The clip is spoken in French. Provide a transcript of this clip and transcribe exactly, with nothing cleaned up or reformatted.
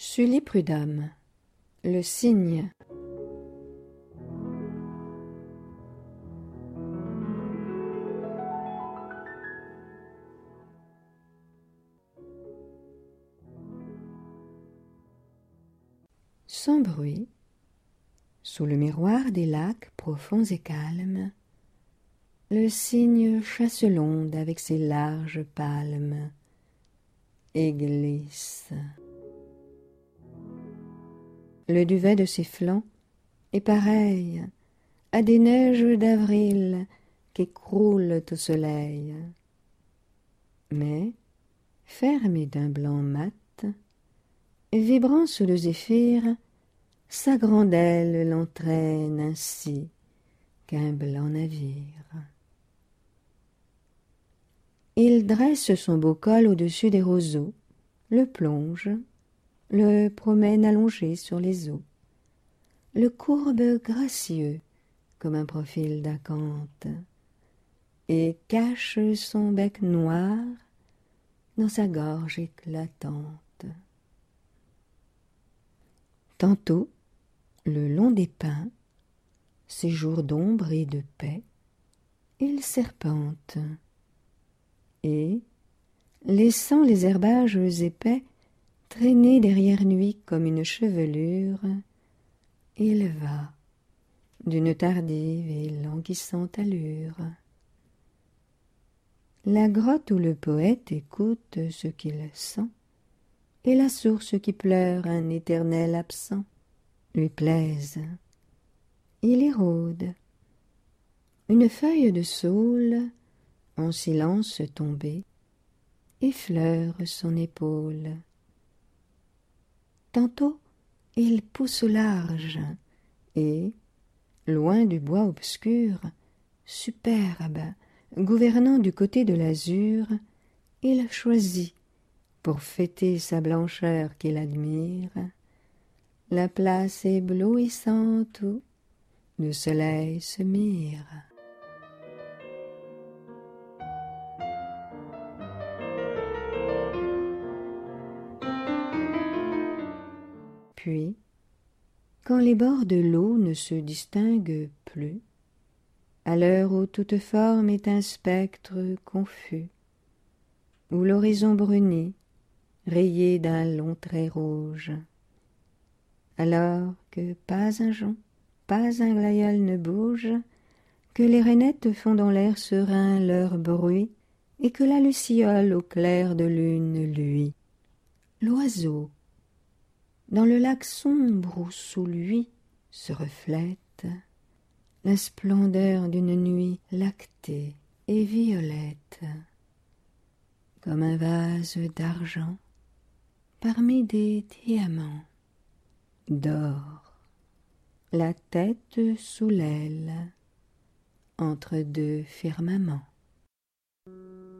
Sully Prudhomme, le cygne. Sans bruit, sous le miroir des lacs profonds et calmes, le cygne chasse l'onde avec ses larges palmes et glisse. Le duvet de ses flancs est pareil à des neiges d'avril qu'écroulent au soleil. Mais, fermé d'un blanc mat, vibrant sous le zéphyr, sa grande aile l'entraîne ainsi qu'un blanc navire. Il dresse son beau col au-dessus des roseaux, le plonge, le promène allongé sur les eaux, le courbe gracieux comme un profil d'acanthe, et cache son bec noir dans sa gorge éclatante. Tantôt, le long des pins, ces jours d'ombre et de paix, il serpente, et, laissant les herbages épais traîner derrière lui comme une chevelure, il va d'une tardive et languissante allure. La grotte où le poète écoute ce qu'il sent, et la source qui pleure un éternel absent, lui plaisent. Il y rôde. Une feuille de saule, en silence tombée, effleure son épaule. Tantôt, il pousse au large, et, loin du bois obscur, superbe, gouvernant du côté de l'azur, il choisit, pour fêter sa blancheur qu'il admire, la place éblouissante où le soleil se mire. Puis, quand les bords de l'eau ne se distinguent plus, à l'heure où toute forme est un spectre confus, où l'horizon brunit, rayé d'un long trait rouge, alors que pas un jonc, pas un glaïeul ne bouge, que les rainettes font dans l'air serein leur bruit, et que la luciole au clair de lune luit. L'oiseau, dans le lac sombre où sous lui se reflète la splendeur d'une nuit lactée et violette, comme un vase d'argent parmi des diamants d'or, la tête sous l'aile entre deux firmaments.